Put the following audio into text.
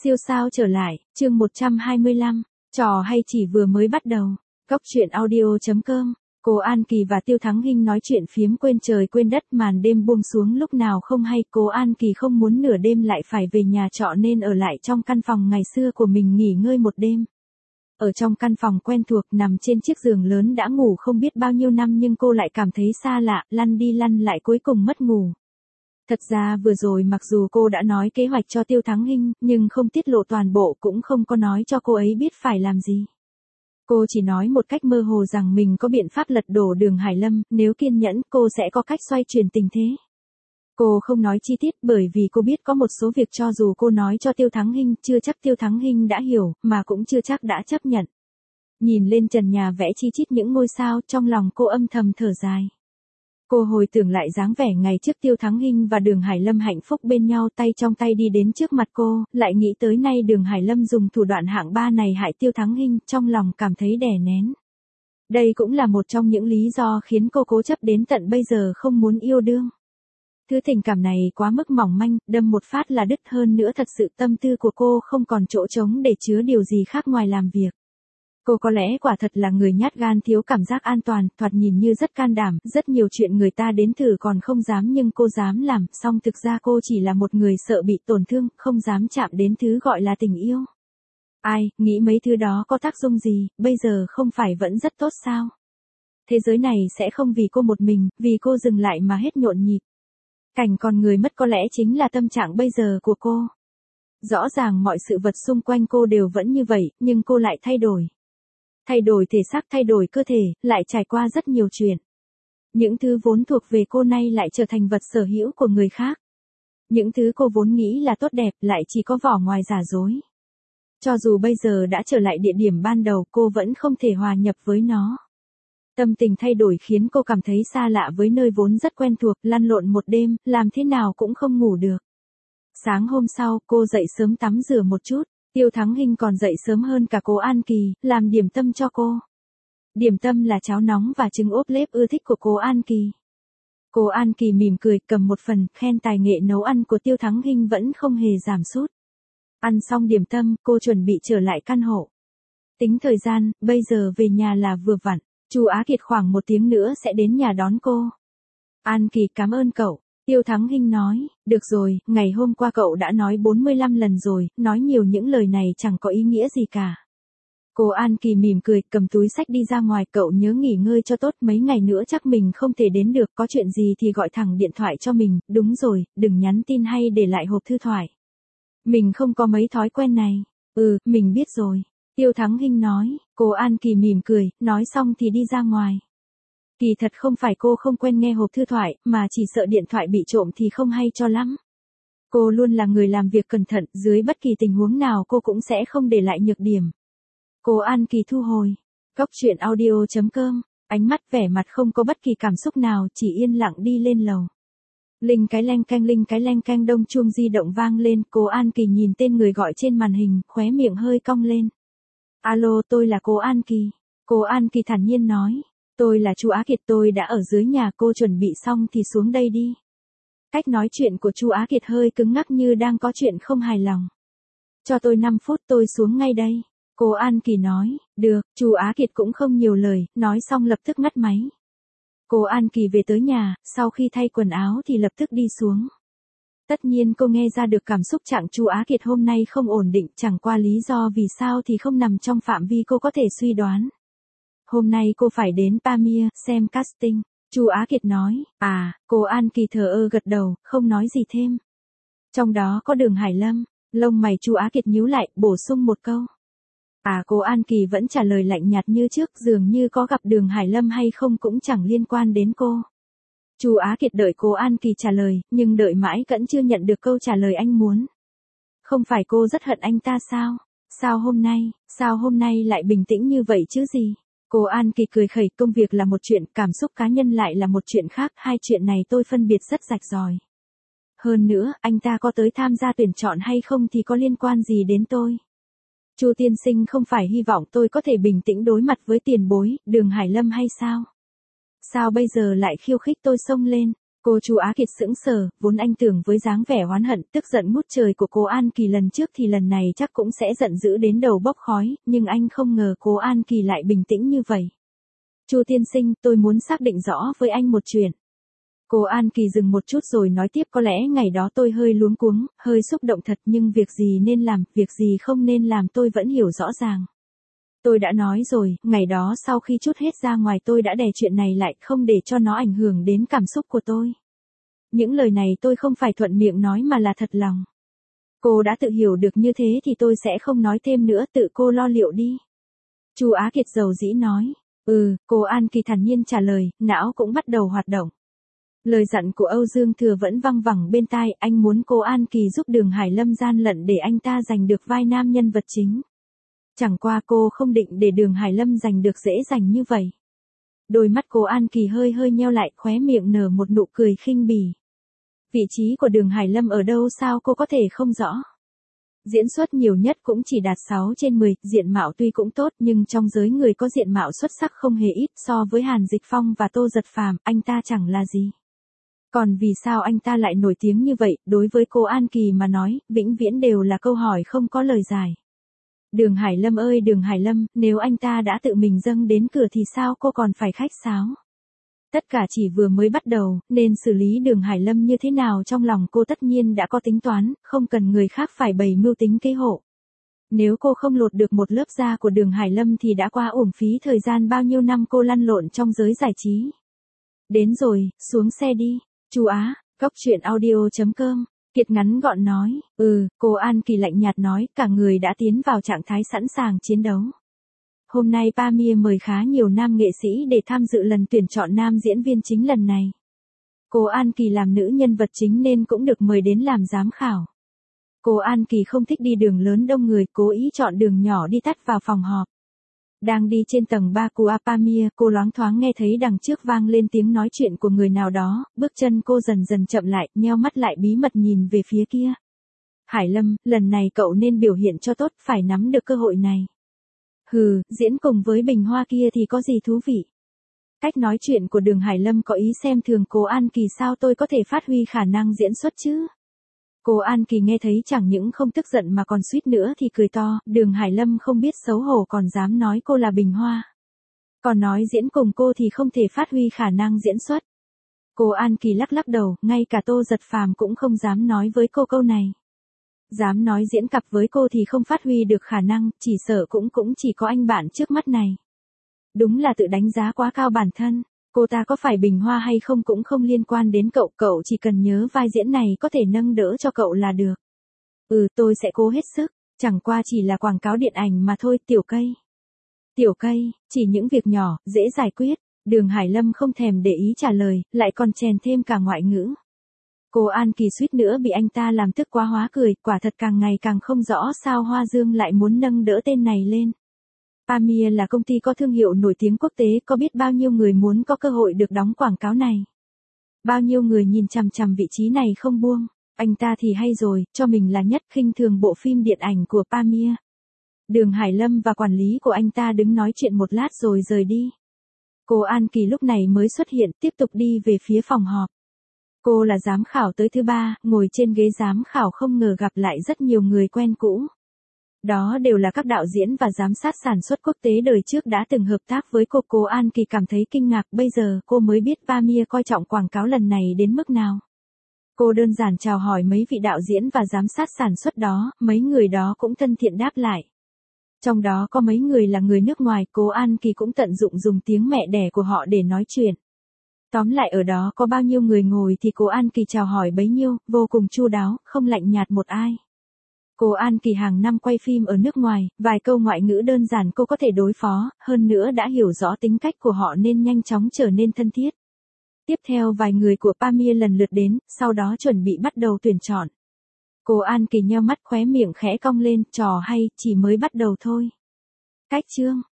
Siêu sao trở lại, chương 125, trò hay chỉ vừa mới bắt đầu. Góc truyện audio.com. Cô An Kỳ và Tiêu Thắng Hinh nói chuyện phiếm quên trời quên đất, màn đêm buông xuống lúc nào không hay. Cô An Kỳ không muốn nửa đêm lại phải về nhà trọ nên ở lại trong căn phòng ngày xưa của mình nghỉ ngơi một đêm. Ở trong căn phòng quen thuộc, nằm trên chiếc giường lớn đã ngủ không biết bao nhiêu năm nhưng cô lại cảm thấy xa lạ, lăn đi lăn lại cuối cùng mất ngủ. Thật ra vừa rồi mặc dù cô đã nói kế hoạch cho Tiêu Thắng Hinh, nhưng không tiết lộ toàn bộ, cũng không có nói cho cô ấy biết phải làm gì. Cô chỉ nói một cách mơ hồ rằng mình có biện pháp lật đổ Đường Hải Lâm, nếu kiên nhẫn cô sẽ có cách xoay chuyển tình thế. Cô không nói chi tiết bởi vì cô biết có một số việc cho dù cô nói cho Tiêu Thắng Hinh, chưa chắc Tiêu Thắng Hinh đã hiểu, mà cũng chưa chắc đã chấp nhận. Nhìn lên trần nhà vẽ chi chít những ngôi sao, trong lòng cô âm thầm thở dài. Cô hồi tưởng lại dáng vẻ ngày trước Tiêu Thắng Hinh và Đường Hải Lâm hạnh phúc bên nhau, tay trong tay đi đến trước mặt cô, lại nghĩ tới nay Đường Hải Lâm dùng thủ đoạn hạng ba này hại Tiêu Thắng Hinh, trong lòng cảm thấy đè nén. Đây cũng là một trong những lý do khiến cô cố chấp đến tận bây giờ không muốn yêu đương. Thứ tình cảm này quá mức mỏng manh, đâm một phát là đứt, hơn nữa thật sự tâm tư của cô không còn chỗ trống để chứa điều gì khác ngoài làm việc. Cô có lẽ quả thật là người nhát gan thiếu cảm giác an toàn, thoạt nhìn như rất can đảm, rất nhiều chuyện người ta đến thử còn không dám nhưng cô dám làm, song thực ra cô chỉ là một người sợ bị tổn thương, không dám chạm đến thứ gọi là tình yêu. Ai, nghĩ mấy thứ đó có tác dụng gì, bây giờ không phải vẫn rất tốt sao? Thế giới này sẽ không vì cô một mình, vì cô dừng lại mà hết nhộn nhịp. Cảnh con người mất có lẽ chính là tâm trạng bây giờ của cô. Rõ ràng mọi sự vật xung quanh cô đều vẫn như vậy, nhưng cô lại thay đổi. Thay đổi thể xác, thay đổi cơ thể, lại trải qua rất nhiều chuyện. Những thứ vốn thuộc về cô nay lại trở thành vật sở hữu của người khác. Những thứ cô vốn nghĩ là tốt đẹp lại chỉ có vỏ ngoài giả dối. Cho dù bây giờ đã trở lại địa điểm ban đầu, cô vẫn không thể hòa nhập với nó. Tâm tình thay đổi khiến cô cảm thấy xa lạ với nơi vốn rất quen thuộc, lăn lộn một đêm, làm thế nào cũng không ngủ được. Sáng hôm sau, cô dậy sớm tắm rửa một chút. Tiêu Thắng Hinh còn dậy sớm hơn cả cô An Kỳ, làm điểm tâm cho cô. Điểm tâm là cháo nóng và trứng ốp lết ưa thích của cô An Kỳ. Cô An Kỳ mỉm cười, cầm một phần, khen tài nghệ nấu ăn của Tiêu Thắng Hinh vẫn không hề giảm sút. Ăn xong điểm tâm, cô chuẩn bị trở lại căn hộ. Tính thời gian, bây giờ về nhà là vừa vặn, Chu Á Kiệt khoảng 1 tiếng nữa sẽ đến nhà đón cô. An Kỳ cảm ơn cậu. Tiêu Thắng Hinh nói, được rồi, ngày hôm qua cậu đã nói 45 lần rồi, nói nhiều những lời này chẳng có ý nghĩa gì cả. Cô An Kỳ mỉm cười, cầm túi xách đi ra ngoài, cậu nhớ nghỉ ngơi cho tốt, mấy ngày nữa chắc mình không thể đến được, có chuyện gì thì gọi thẳng điện thoại cho mình, đúng rồi, đừng nhắn tin hay để lại hộp thư thoại. Mình không có mấy thói quen này. Mình biết rồi. Tiêu Thắng Hinh nói, cô An Kỳ mỉm cười, nói xong thì đi ra ngoài. Kỳ thật không phải cô không quen nghe hộp thư thoại, mà chỉ sợ điện thoại bị trộm thì không hay cho lắm. Cô luôn là người làm việc cẩn thận, dưới bất kỳ tình huống nào cô cũng sẽ không để lại nhược điểm. Cô An Kỳ thu hồi. Góc truyện audio.com, ánh mắt vẻ mặt không có bất kỳ cảm xúc nào, chỉ yên lặng đi lên lầu. Linh cái leng canh đông chuông di động vang lên, cô An Kỳ nhìn tên người gọi trên màn hình, khóe miệng hơi cong lên. Alo, tôi là cô An Kỳ. Cô An Kỳ thản nhiên nói. Tôi là Chu Á Kiệt, tôi đã ở dưới nhà, cô chuẩn bị xong thì xuống đây đi. Cách nói chuyện của Chu Á Kiệt hơi cứng ngắc như đang có chuyện không hài lòng. Cho tôi 5 phút tôi xuống ngay đây. Cô An Kỳ nói, được, Chu Á Kiệt cũng không nhiều lời, nói xong lập tức ngắt máy. Cô An Kỳ về tới nhà, sau khi thay quần áo thì lập tức đi xuống. Tất nhiên cô nghe ra được cảm xúc trạng Chu Á Kiệt hôm nay không ổn định, chẳng qua lý do vì sao thì không nằm trong phạm vi cô có thể suy đoán. Hôm nay cô phải đến Pamir, xem casting, Chu Á Kiệt nói. Cô An Kỳ thờ ơ gật đầu, không nói gì thêm. Trong đó có Đường Hải Lâm, lông mày Chu Á Kiệt nhíu lại, bổ sung một câu. Cô An Kỳ vẫn trả lời lạnh nhạt như trước, dường như có gặp Đường Hải Lâm hay không cũng chẳng liên quan đến cô. Chu Á Kiệt đợi cô An Kỳ trả lời, nhưng đợi mãi vẫn chưa nhận được câu trả lời anh muốn. Không phải cô rất hận anh ta sao? Sao hôm nay lại bình tĩnh như vậy chứ gì? Cô An Kỳ cười khẩy, công việc là một chuyện, cảm xúc cá nhân lại là một chuyện khác, hai chuyện này tôi phân biệt rất rạch ròi. Hơn nữa, anh ta có tới tham gia tuyển chọn hay không thì có liên quan gì đến tôi? Chu tiên sinh không phải hy vọng tôi có thể bình tĩnh đối mặt với tiền bối, Đường Hải Lâm hay sao? Sao bây giờ lại khiêu khích tôi xông lên? Cô Chu Á Kiệt sững sờ, vốn anh tưởng với dáng vẻ oán hận, tức giận ngút trời của cô An Kỳ lần trước thì lần này chắc cũng sẽ giận dữ đến đầu bốc khói, nhưng anh không ngờ cô An Kỳ lại bình tĩnh như vậy. Chu tiên sinh, tôi muốn xác định rõ với anh một chuyện. Cô An Kỳ dừng một chút rồi nói tiếp, có lẽ ngày đó tôi hơi luống cuống, hơi xúc động thật, nhưng việc gì nên làm, việc gì không nên làm tôi vẫn hiểu rõ ràng. Tôi đã nói rồi, ngày đó sau khi trút hết ra ngoài tôi đã đè chuyện này lại, không để cho nó ảnh hưởng đến cảm xúc của tôi. Những lời này tôi không phải thuận miệng nói mà là thật lòng. Cô đã tự hiểu được như thế thì tôi sẽ không nói thêm nữa, tự cô lo liệu đi. Chu Á Kiệt dầu dĩ nói. Cô An Kỳ thản nhiên trả lời, não cũng bắt đầu hoạt động. Lời dặn của Âu Dương Thừa vẫn văng vẳng bên tai, anh muốn cô An Kỳ giúp Đường Hải Lâm gian lận để anh ta giành được vai nam nhân vật chính. Chẳng qua cô không định để Đường Hải Lâm giành được dễ dàng như vậy. Đôi mắt cô An Kỳ hơi hơi nheo lại, khóe miệng nở một nụ cười khinh bỉ. Vị trí của Đường Hải Lâm ở đâu sao cô có thể không rõ. Diễn xuất nhiều nhất cũng chỉ đạt 6/10, diện mạo tuy cũng tốt nhưng trong giới người có diện mạo xuất sắc không hề ít, so với Hàn Dịch Phong và Tô Giật Phàm, anh ta chẳng là gì. Còn vì sao anh ta lại nổi tiếng như vậy, đối với cô An Kỳ mà nói, vĩnh viễn đều là câu hỏi không có lời giải. Đường Hải Lâm ơi Đường Hải Lâm, nếu anh ta đã tự mình dâng đến cửa thì sao cô còn phải khách sáo? Tất cả chỉ vừa mới bắt đầu, nên xử lý Đường Hải Lâm như thế nào trong lòng cô tất nhiên đã có tính toán, không cần người khác phải bày mưu tính kế hộ. Nếu cô không lột được một lớp da của Đường Hải Lâm thì đã quá uổng phí thời gian bao nhiêu năm cô lăn lộn trong giới giải trí. Đến rồi, xuống xe đi. Chu Á, Cóc Truyện Audio.com. Kiệt ngắn gọn nói, cô An Kỳ lạnh nhạt nói, cả người đã tiến vào trạng thái sẵn sàng chiến đấu. Hôm nay Pamir mời khá nhiều nam nghệ sĩ để tham dự lần tuyển chọn nam diễn viên chính lần này. Cô An Kỳ làm nữ nhân vật chính nên cũng được mời đến làm giám khảo. Cô An Kỳ không thích đi đường lớn đông người, cố ý chọn đường nhỏ đi tắt vào phòng họp. Đang đi trên tầng 3 của Pamir, cô loáng thoáng nghe thấy đằng trước vang lên tiếng nói chuyện của người nào đó, bước chân cô dần dần chậm lại, nheo mắt lại bí mật nhìn về phía kia. Hải Lâm, lần này cậu nên biểu hiện cho tốt, phải nắm được cơ hội này. Diễn cùng với Bình Hoa kia thì có gì thú vị. Cách nói chuyện của Đường Hải Lâm có ý xem thường cô An Kỳ, sao tôi có thể phát huy khả năng diễn xuất chứ? Cô An Kỳ nghe thấy chẳng những không tức giận mà còn suýt nữa thì cười to, Đường Hải Lâm không biết xấu hổ còn dám nói cô là Bình Hoa. Còn nói diễn cùng cô thì không thể phát huy khả năng diễn xuất. Cô An Kỳ lắc lắc đầu, ngay cả Tô Giật Phàm cũng không dám nói với cô câu này. Dám nói diễn cặp với cô thì không phát huy được khả năng, chỉ sợ cũng chỉ có anh bạn trước mắt này. Đúng là tự đánh giá quá cao bản thân, cô ta có phải Bình Hoa hay không cũng không liên quan đến cậu, cậu chỉ cần nhớ vai diễn này có thể nâng đỡ cho cậu là được. Tôi sẽ cố hết sức, chẳng qua chỉ là quảng cáo điện ảnh mà thôi, Tiểu Cây. Tiểu Cây, chỉ những việc nhỏ, dễ giải quyết, Đường Hải Lâm không thèm để ý trả lời, lại còn chèn thêm cả ngoại ngữ. Cô An Kỳ suýt nữa bị anh ta làm tức quá hóa cười, quả thật càng ngày càng không rõ sao Hoa Dương lại muốn nâng đỡ tên này lên. Pamir là công ty có thương hiệu nổi tiếng quốc tế, có biết bao nhiêu người muốn có cơ hội được đóng quảng cáo này. Bao nhiêu người nhìn chằm chằm vị trí này không buông, anh ta thì hay rồi, cho mình là nhất, khinh thường bộ phim điện ảnh của Pamir. Đường Hải Lâm và quản lý của anh ta đứng nói chuyện một lát rồi rời đi. Cô An Kỳ lúc này mới xuất hiện, tiếp tục đi về phía phòng họp. Cô là giám khảo tới thứ 3, ngồi trên ghế giám khảo không ngờ gặp lại rất nhiều người quen cũ. Đó đều là các đạo diễn và giám sát sản xuất quốc tế đời trước đã từng hợp tác với cô. Cô An Kỳ cảm thấy kinh ngạc, bây giờ cô mới biết Pamir coi trọng quảng cáo lần này đến mức nào. Cô đơn giản chào hỏi mấy vị đạo diễn và giám sát sản xuất đó, mấy người đó cũng thân thiện đáp lại. Trong đó có mấy người là người nước ngoài, cô An Kỳ cũng tận dụng dùng tiếng mẹ đẻ của họ để nói chuyện. Tóm lại ở đó có bao nhiêu người ngồi thì cô An Kỳ chào hỏi bấy nhiêu, vô cùng chu đáo, không lạnh nhạt một ai. Cô An Kỳ hàng năm quay phim ở nước ngoài, vài câu ngoại ngữ đơn giản cô có thể đối phó, hơn nữa đã hiểu rõ tính cách của họ nên nhanh chóng trở nên thân thiết. Tiếp theo vài người của Pamir lần lượt đến, sau đó chuẩn bị bắt đầu tuyển chọn. Cô An Kỳ nheo mắt, khóe miệng khẽ cong lên, trò hay, chỉ mới bắt đầu thôi. Cách chương